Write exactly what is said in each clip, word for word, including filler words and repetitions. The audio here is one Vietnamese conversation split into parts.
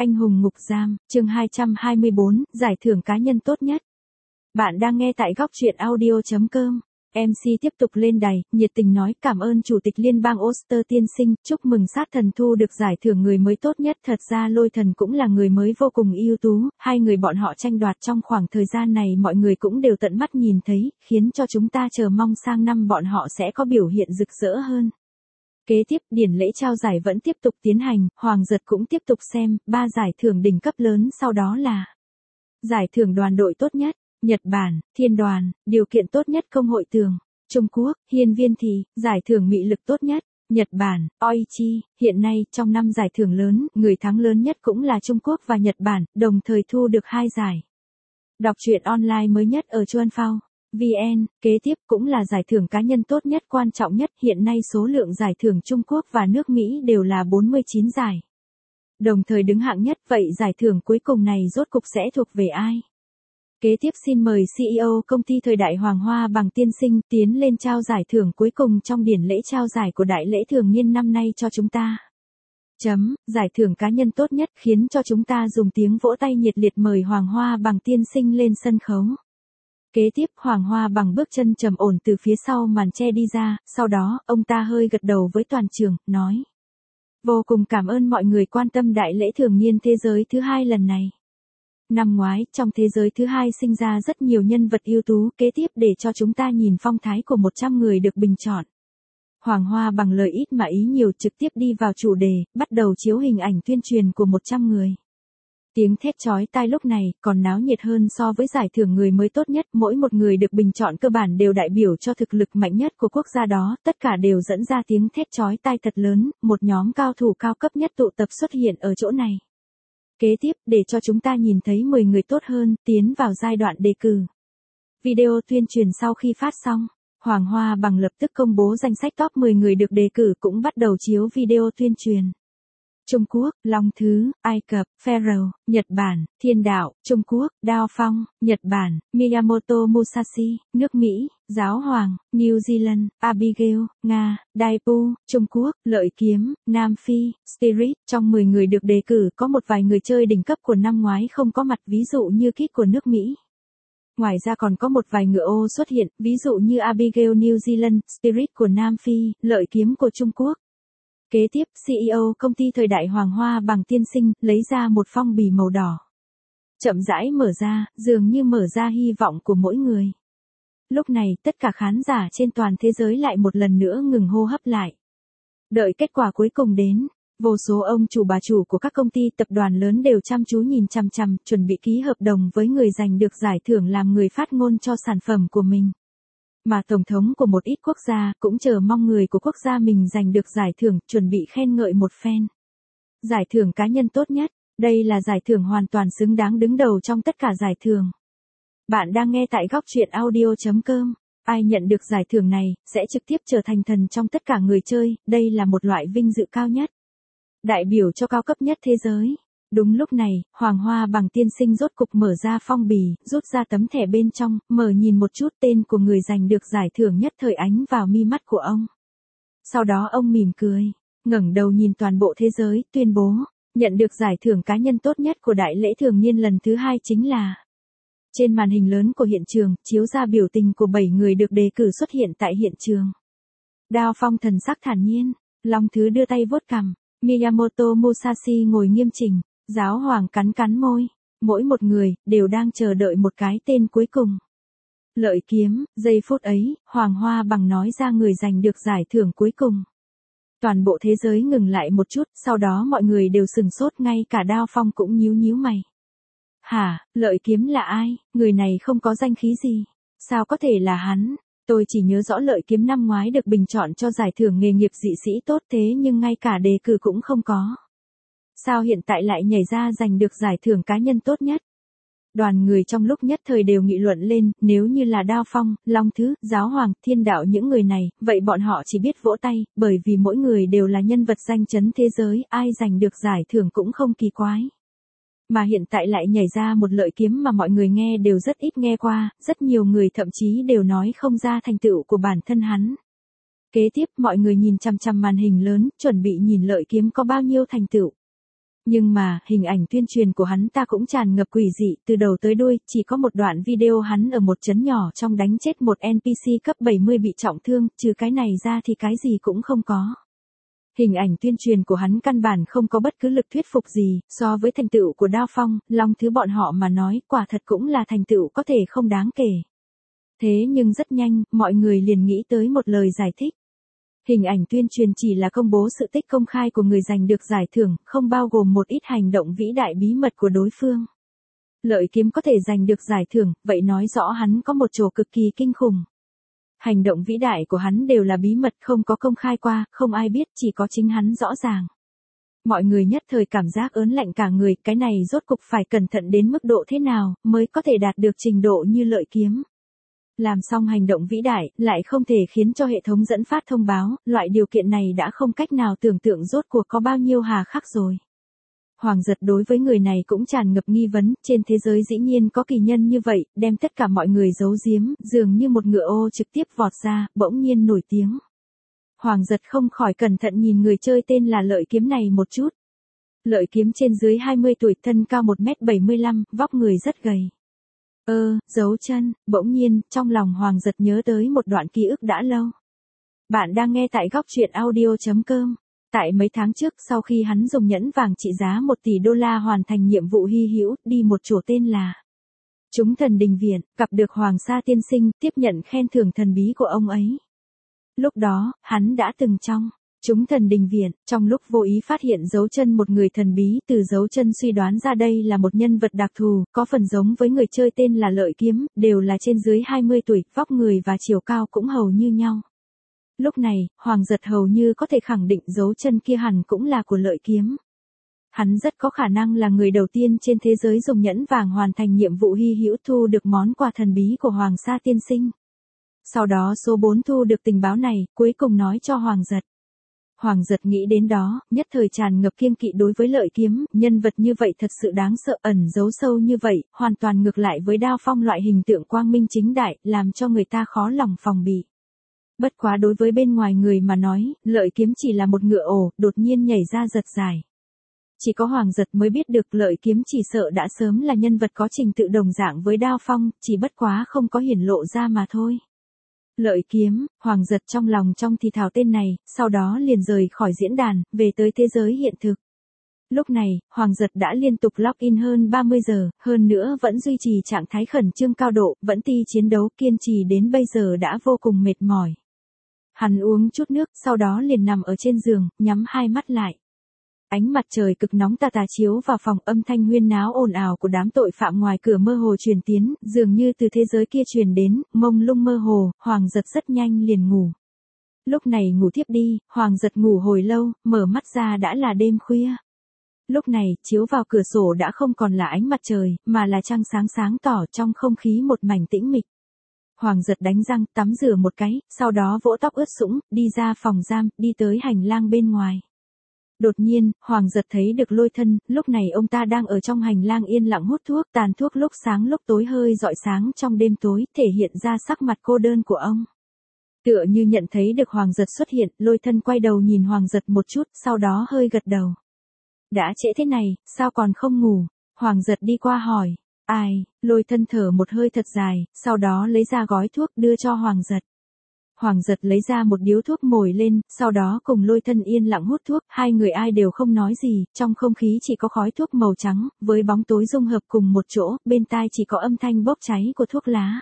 Anh hùng ngục giam, chương hai trăm hai mươi bốn, giải thưởng cá nhân tốt nhất. Bạn đang nghe tại góc truyện audio chấm com. em xê tiếp tục lên đài, nhiệt tình nói cảm ơn Chủ tịch Liên bang Oster tiên sinh, chúc mừng sát thần thu được giải thưởng người mới tốt nhất. Thật ra Lôi Thần cũng là người mới vô cùng ưu tú, hai người bọn họ tranh đoạt trong khoảng thời gian này mọi người cũng đều tận mắt nhìn thấy, khiến cho chúng ta chờ mong sang năm bọn họ sẽ có biểu hiện rực rỡ hơn. Kế tiếp, điển lễ trao giải vẫn tiếp tục tiến hành, Hoàng Giật cũng tiếp tục xem, ba giải thưởng đỉnh cấp lớn sau đó là giải thưởng đoàn đội tốt nhất, Nhật Bản, Thiên đoàn, điều kiện tốt nhất công hội tường, Trung Quốc, Hiên Viên Thị, giải thưởng mị lực tốt nhất, Nhật Bản, Oichi. Hiện nay, trong năm giải thưởng lớn, người thắng lớn nhất cũng là Trung Quốc và Nhật Bản, đồng thời thu được hai giải. Đọc truyện online mới nhất ở Chuan Phao vê en, kế tiếp cũng là giải thưởng cá nhân tốt nhất quan trọng nhất. Hiện nay số lượng giải thưởng Trung Quốc và nước Mỹ đều là bốn mươi chín giải. Đồng thời đứng hạng nhất, vậy giải thưởng cuối cùng này rốt cục sẽ thuộc về ai? Kế tiếp xin mời xê e ô công ty Thời đại Hoàng Hoa Bằng tiên sinh tiến lên trao giải thưởng cuối cùng trong điển lễ trao giải của đại lễ thường niên năm nay cho chúng ta. Chấm, giải thưởng cá nhân tốt nhất khiến cho chúng ta dùng tiếng vỗ tay nhiệt liệt mời Hoàng Hoa Bằng tiên sinh lên sân khấu. Kế tiếp, Hoàng Hoa Bằng bước chân trầm ổn từ phía sau màn che đi ra, sau đó, ông ta hơi gật đầu với toàn trường, nói: vô cùng cảm ơn mọi người quan tâm đại lễ thường niên thế giới thứ hai lần này. Năm ngoái, trong thế giới thứ hai sinh ra rất nhiều nhân vật ưu tú, kế tiếp để cho chúng ta nhìn phong thái của một trăm người được bình chọn. Hoàng Hoa Bằng lời ít mà ý nhiều trực tiếp đi vào chủ đề, bắt đầu chiếu hình ảnh tuyên truyền của một trăm người. Tiếng thét chói tai lúc này còn náo nhiệt hơn so với giải thưởng người mới tốt nhất, mỗi một người được bình chọn cơ bản đều đại biểu cho thực lực mạnh nhất của quốc gia đó, tất cả đều dẫn ra tiếng thét chói tai thật lớn, một nhóm cao thủ cao cấp nhất tụ tập xuất hiện ở chỗ này. Kế tiếp, để cho chúng ta nhìn thấy mười người tốt hơn, tiến vào giai đoạn đề cử. Video tuyên truyền sau khi phát xong, Hoàng Hoa Bằng lập tức công bố danh sách top mười người được đề cử cũng bắt đầu chiếu video tuyên truyền. Trung Quốc, Long Thứ, Ai Cập, Pharaoh, Nhật Bản, Thiên Đạo, Trung Quốc, Đao Phong, Nhật Bản, Miyamoto Musashi, nước Mỹ, Giáo Hoàng, New Zealand, Abigail, Nga, Daipu, Trung Quốc, Lợi Kiếm, Nam Phi, Spirit. Trong mười người được đề cử có một vài người chơi đỉnh cấp của năm ngoái không có mặt, ví dụ như Kit của nước Mỹ. Ngoài ra còn có một vài ngựa ô xuất hiện, ví dụ như Abigail New Zealand, Spirit của Nam Phi, Lợi Kiếm của Trung Quốc. Kế tiếp, xê e ô công ty Thời đại Hoàng Hoa Bằng tiên sinh lấy ra một phong bì màu đỏ. Chậm rãi mở ra, dường như mở ra hy vọng của mỗi người. Lúc này, tất cả khán giả trên toàn thế giới lại một lần nữa ngừng hô hấp lại. Đợi kết quả cuối cùng đến, vô số ông chủ bà chủ của các công ty tập đoàn lớn đều chăm chú nhìn chằm chằm, chuẩn bị ký hợp đồng với người giành được giải thưởng làm người phát ngôn cho sản phẩm của mình. Mà tổng thống của một ít quốc gia cũng chờ mong người của quốc gia mình giành được giải thưởng, chuẩn bị khen ngợi một phen. Giải thưởng cá nhân tốt nhất, đây là giải thưởng hoàn toàn xứng đáng đứng đầu trong tất cả giải thưởng. Bạn đang nghe tại góc truyện audio chấm com. Ai nhận được giải thưởng này, sẽ trực tiếp trở thành thần trong tất cả người chơi, đây là một loại vinh dự cao nhất. Đại biểu cho cao cấp nhất thế giới. Đúng lúc này, Hoàng Hoa Bằng tiên sinh rốt cục mở ra phong bì, rút ra tấm thẻ bên trong, mở nhìn một chút tên của người giành được giải thưởng nhất thời ánh vào mi mắt của ông. Sau đó ông mỉm cười, ngẩng đầu nhìn toàn bộ thế giới, tuyên bố, nhận được giải thưởng cá nhân tốt nhất của đại lễ thường niên lần thứ hai chính là. Trên màn hình lớn của hiện trường, chiếu ra biểu tình của bảy người được đề cử xuất hiện tại hiện trường. Đao Phong thần sắc thản nhiên, Long Thứ đưa tay vuốt cằm, Miyamoto Musashi ngồi nghiêm chỉnh. Giáo Hoàng cắn cắn môi, mỗi một người đều đang chờ đợi một cái tên cuối cùng. Lợi Kiếm, giây phút ấy, Hoàng Hoa Bằng nói ra người giành được giải thưởng cuối cùng. Toàn bộ thế giới ngừng lại một chút, sau đó mọi người đều sừng sốt, ngay cả Đao Phong cũng nhíu nhíu mày. Hả, Lợi Kiếm là ai, người này không có danh khí gì, sao có thể là hắn? Tôi chỉ nhớ rõ Lợi Kiếm năm ngoái được bình chọn cho giải thưởng nghề nghiệp dị sĩ tốt thế nhưng ngay cả đề cử cũng không có. Sao hiện tại lại nhảy ra giành được giải thưởng cá nhân tốt nhất? Đoàn người trong lúc nhất thời đều nghị luận lên, nếu như là Đao Phong, Long Thứ, Giáo Hoàng, Thiên Đạo những người này, vậy bọn họ chỉ biết vỗ tay, bởi vì mỗi người đều là nhân vật danh chấn thế giới, ai giành được giải thưởng cũng không kỳ quái. Mà hiện tại lại nhảy ra một Lợi Kiếm mà mọi người nghe đều rất ít nghe qua, rất nhiều người thậm chí đều nói không ra thành tựu của bản thân hắn. Kế tiếp, mọi người nhìn chằm chằm màn hình lớn, chuẩn bị nhìn Lợi Kiếm có bao nhiêu thành tựu. Nhưng mà, hình ảnh tuyên truyền của hắn ta cũng tràn ngập quỷ dị, từ đầu tới đuôi, chỉ có một đoạn video hắn ở một trấn nhỏ trong đánh chết một en pê xê cấp bảy mươi bị trọng thương, trừ cái này ra thì cái gì cũng không có. Hình ảnh tuyên truyền của hắn căn bản không có bất cứ lực thuyết phục gì, so với thành tựu của Đao Phong, Long Thứ bọn họ mà nói, quả thật cũng là thành tựu có thể không đáng kể. Thế nhưng rất nhanh, mọi người liền nghĩ tới một lời giải thích. Hình ảnh tuyên truyền chỉ là công bố sự tích công khai của người giành được giải thưởng, không bao gồm một ít hành động vĩ đại bí mật của đối phương. Lợi Kiếm có thể giành được giải thưởng, vậy nói rõ hắn có một chỗ cực kỳ kinh khủng. Hành động vĩ đại của hắn đều là bí mật, không có công khai qua, không ai biết, chỉ có chính hắn rõ ràng. Mọi người nhất thời cảm giác ớn lạnh cả người, cái này rốt cục phải cẩn thận đến mức độ thế nào, mới có thể đạt được trình độ như Lợi Kiếm. Làm xong hành động vĩ đại, lại không thể khiến cho hệ thống dẫn phát thông báo, loại điều kiện này đã không cách nào tưởng tượng rốt cuộc có bao nhiêu hà khắc rồi. Hoàng Giật đối với người này cũng tràn ngập nghi vấn, trên thế giới dĩ nhiên có kỳ nhân như vậy, đem tất cả mọi người giấu giếm, dường như một ngựa ô trực tiếp vọt ra, bỗng nhiên nổi tiếng. Hoàng Giật không khỏi cẩn thận nhìn người chơi tên là Lợi Kiếm này một chút. Lợi Kiếm trên dưới hai mươi tuổi, thân cao một mét bảy mươi lăm, vóc người rất gầy. Ơ, dấu chân, bỗng nhiên, trong lòng Hoàng Giật nhớ tới một đoạn ký ức đã lâu. Bạn đang nghe tại góc truyện audio chấm com. Tại mấy tháng trước, sau khi hắn dùng nhẫn vàng trị giá một tỷ đô la hoàn thành nhiệm vụ hy hữu, đi một chỗ tên là Chúng Thần Đình Viện, gặp được Hoàng Sa Tiên Sinh, tiếp nhận khen thưởng thần bí của ông ấy. Lúc đó, hắn đã từng trong Chúng Thần Đình Viện, trong lúc vô ý phát hiện dấu chân một người thần bí, từ dấu chân suy đoán ra đây là một nhân vật đặc thù, có phần giống với người chơi tên là Lợi Kiếm, đều là trên dưới hai mươi tuổi, vóc người và chiều cao cũng hầu như nhau. Lúc này, Hoàng Giật hầu như có thể khẳng định dấu chân kia hẳn cũng là của Lợi Kiếm. Hắn rất có khả năng là người đầu tiên trên thế giới dùng nhẫn vàng hoàn thành nhiệm vụ hy hữu thu được món quà thần bí của Hoàng Sa Tiên Sinh. Sau đó số bốn thu được tình báo này, cuối cùng nói cho Hoàng Giật. Hoàng Giật nghĩ đến đó, nhất thời tràn ngập kiêng kỵ đối với Lợi Kiếm, nhân vật như vậy thật sự đáng sợ, ẩn giấu sâu như vậy, hoàn toàn ngược lại với Đao Phong loại hình tượng quang minh chính đại, làm cho người ta khó lòng phòng bị. Bất quá đối với bên ngoài người mà nói, Lợi Kiếm chỉ là một ngựa ổ, đột nhiên nhảy ra giật giải. Chỉ có Hoàng Giật mới biết được Lợi Kiếm chỉ sợ đã sớm là nhân vật có trình tự đồng dạng với Đao Phong, chỉ bất quá không có hiển lộ ra mà thôi. Lợi Kiếm, Hoàng Giật trong lòng trong thì thào tên này, sau đó liền rời khỏi diễn đàn, về tới thế giới hiện thực. Lúc này, Hoàng Giật đã liên tục login hơn ba mươi giờ, hơn nữa vẫn duy trì trạng thái khẩn trương cao độ, vẫn ti chiến đấu, kiên trì đến bây giờ đã vô cùng mệt mỏi. Hắn uống chút nước, sau đó liền nằm ở trên giường, nhắm hai mắt lại. Ánh mặt trời cực nóng tà tà chiếu vào phòng, âm thanh huyên náo ồn ào của đám tội phạm ngoài cửa mơ hồ truyền tiến, dường như từ thế giới kia truyền đến, mông lung mơ hồ, Hoàng Giật rất nhanh liền ngủ. Lúc này ngủ thiếp đi, Hoàng Giật ngủ hồi lâu, mở mắt ra đã là đêm khuya. Lúc này, chiếu vào cửa sổ đã không còn là ánh mặt trời, mà là trăng sáng sáng tỏ, trong không khí một mảnh tĩnh mịch. Hoàng Giật đánh răng, tắm rửa một cái, sau đó vỗ tóc ướt sũng, đi ra phòng giam, đi tới hành lang bên ngoài. Đột nhiên, Hoàng Giật thấy được Lôi Thân, lúc này ông ta đang ở trong hành lang yên lặng hút thuốc, tàn thuốc lúc sáng lúc tối hơi rọi sáng trong đêm tối, thể hiện ra sắc mặt cô đơn của ông. Tựa như nhận thấy được Hoàng Giật xuất hiện, Lôi Thân quay đầu nhìn Hoàng Giật một chút, sau đó hơi gật đầu. Đã trễ thế này, sao còn không ngủ? Hoàng Giật đi qua hỏi. Ai? Lôi Thân thở một hơi thật dài, sau đó lấy ra gói thuốc đưa cho Hoàng Giật. Hoàng Giật lấy ra một điếu thuốc mồi lên, sau đó cùng Lôi Thân yên lặng hút thuốc, hai người ai đều không nói gì, trong không khí chỉ có khói thuốc màu trắng, với bóng tối dung hợp cùng một chỗ, bên tai chỉ có âm thanh bốc cháy của thuốc lá.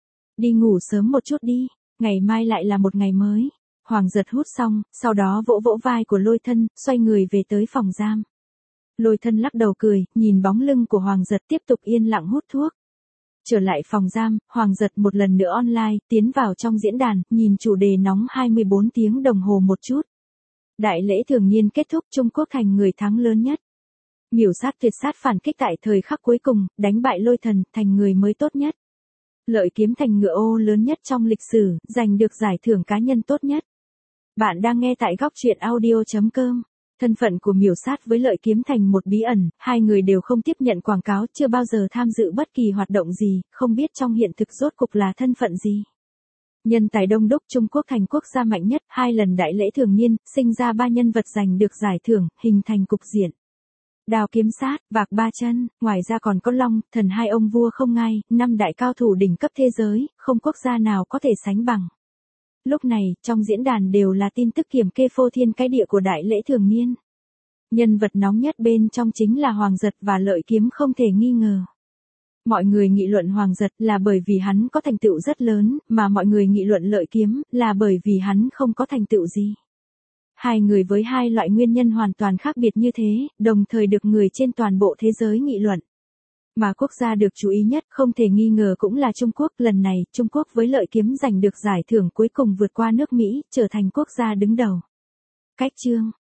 Đi ngủ sớm một chút đi, ngày mai lại là một ngày mới. Hoàng Giật hút xong, sau đó vỗ vỗ vai của Lôi Thân, xoay người về tới phòng giam. Lôi Thân lắc đầu cười, nhìn bóng lưng của Hoàng Giật tiếp tục yên lặng hút thuốc. Trở lại phòng giam, Hoàng Giật một lần nữa online, tiến vào trong diễn đàn, nhìn chủ đề nóng hai mươi bốn tiếng đồng hồ một chút. Đại lễ thường niên kết thúc, Trung Quốc thành người thắng lớn nhất. Miểu sát tuyệt sát phản kích tại thời khắc cuối cùng, đánh bại Lôi Thần, thành người mới tốt nhất. Lợi Kiếm thành ngựa ô lớn nhất trong lịch sử, giành được giải thưởng cá nhân tốt nhất. Bạn đang nghe tại góc truyện audio chấm com. Thân phận của Miểu Sát với Lợi Kiếm thành một bí ẩn, hai người đều không tiếp nhận quảng cáo, chưa bao giờ tham dự bất kỳ hoạt động gì, không biết trong hiện thực rốt cục là thân phận gì. Nhân tài đông đúc, Trung Quốc thành quốc gia mạnh nhất, hai lần đại lễ thường niên, sinh ra ba nhân vật giành được giải thưởng, hình thành cục diện. đao kiếm sát, vạc ba chân, ngoài ra còn có long, thần hai ông vua không ngai, năm đại cao thủ đỉnh cấp thế giới, không quốc gia nào có thể sánh bằng. Lúc này, trong diễn đàn đều là tin tức kiểm kê phô thiên cái địa của đại lễ thường niên. Nhân vật nóng nhất bên trong chính là Hoàng Giật và Lợi Kiếm không thể nghi ngờ. Mọi người nghị luận Hoàng Giật là bởi vì hắn có thành tựu rất lớn, mà mọi người nghị luận Lợi Kiếm là bởi vì hắn không có thành tựu gì. Hai người với hai loại nguyên nhân hoàn toàn khác biệt như thế, đồng thời được người trên toàn bộ thế giới nghị luận. Mà quốc gia được chú ý nhất không thể nghi ngờ cũng là Trung Quốc. Lần này, Trung Quốc với Lợi Kiếm giành được giải thưởng cuối cùng vượt qua nước Mỹ, trở thành quốc gia đứng đầu. Cách chương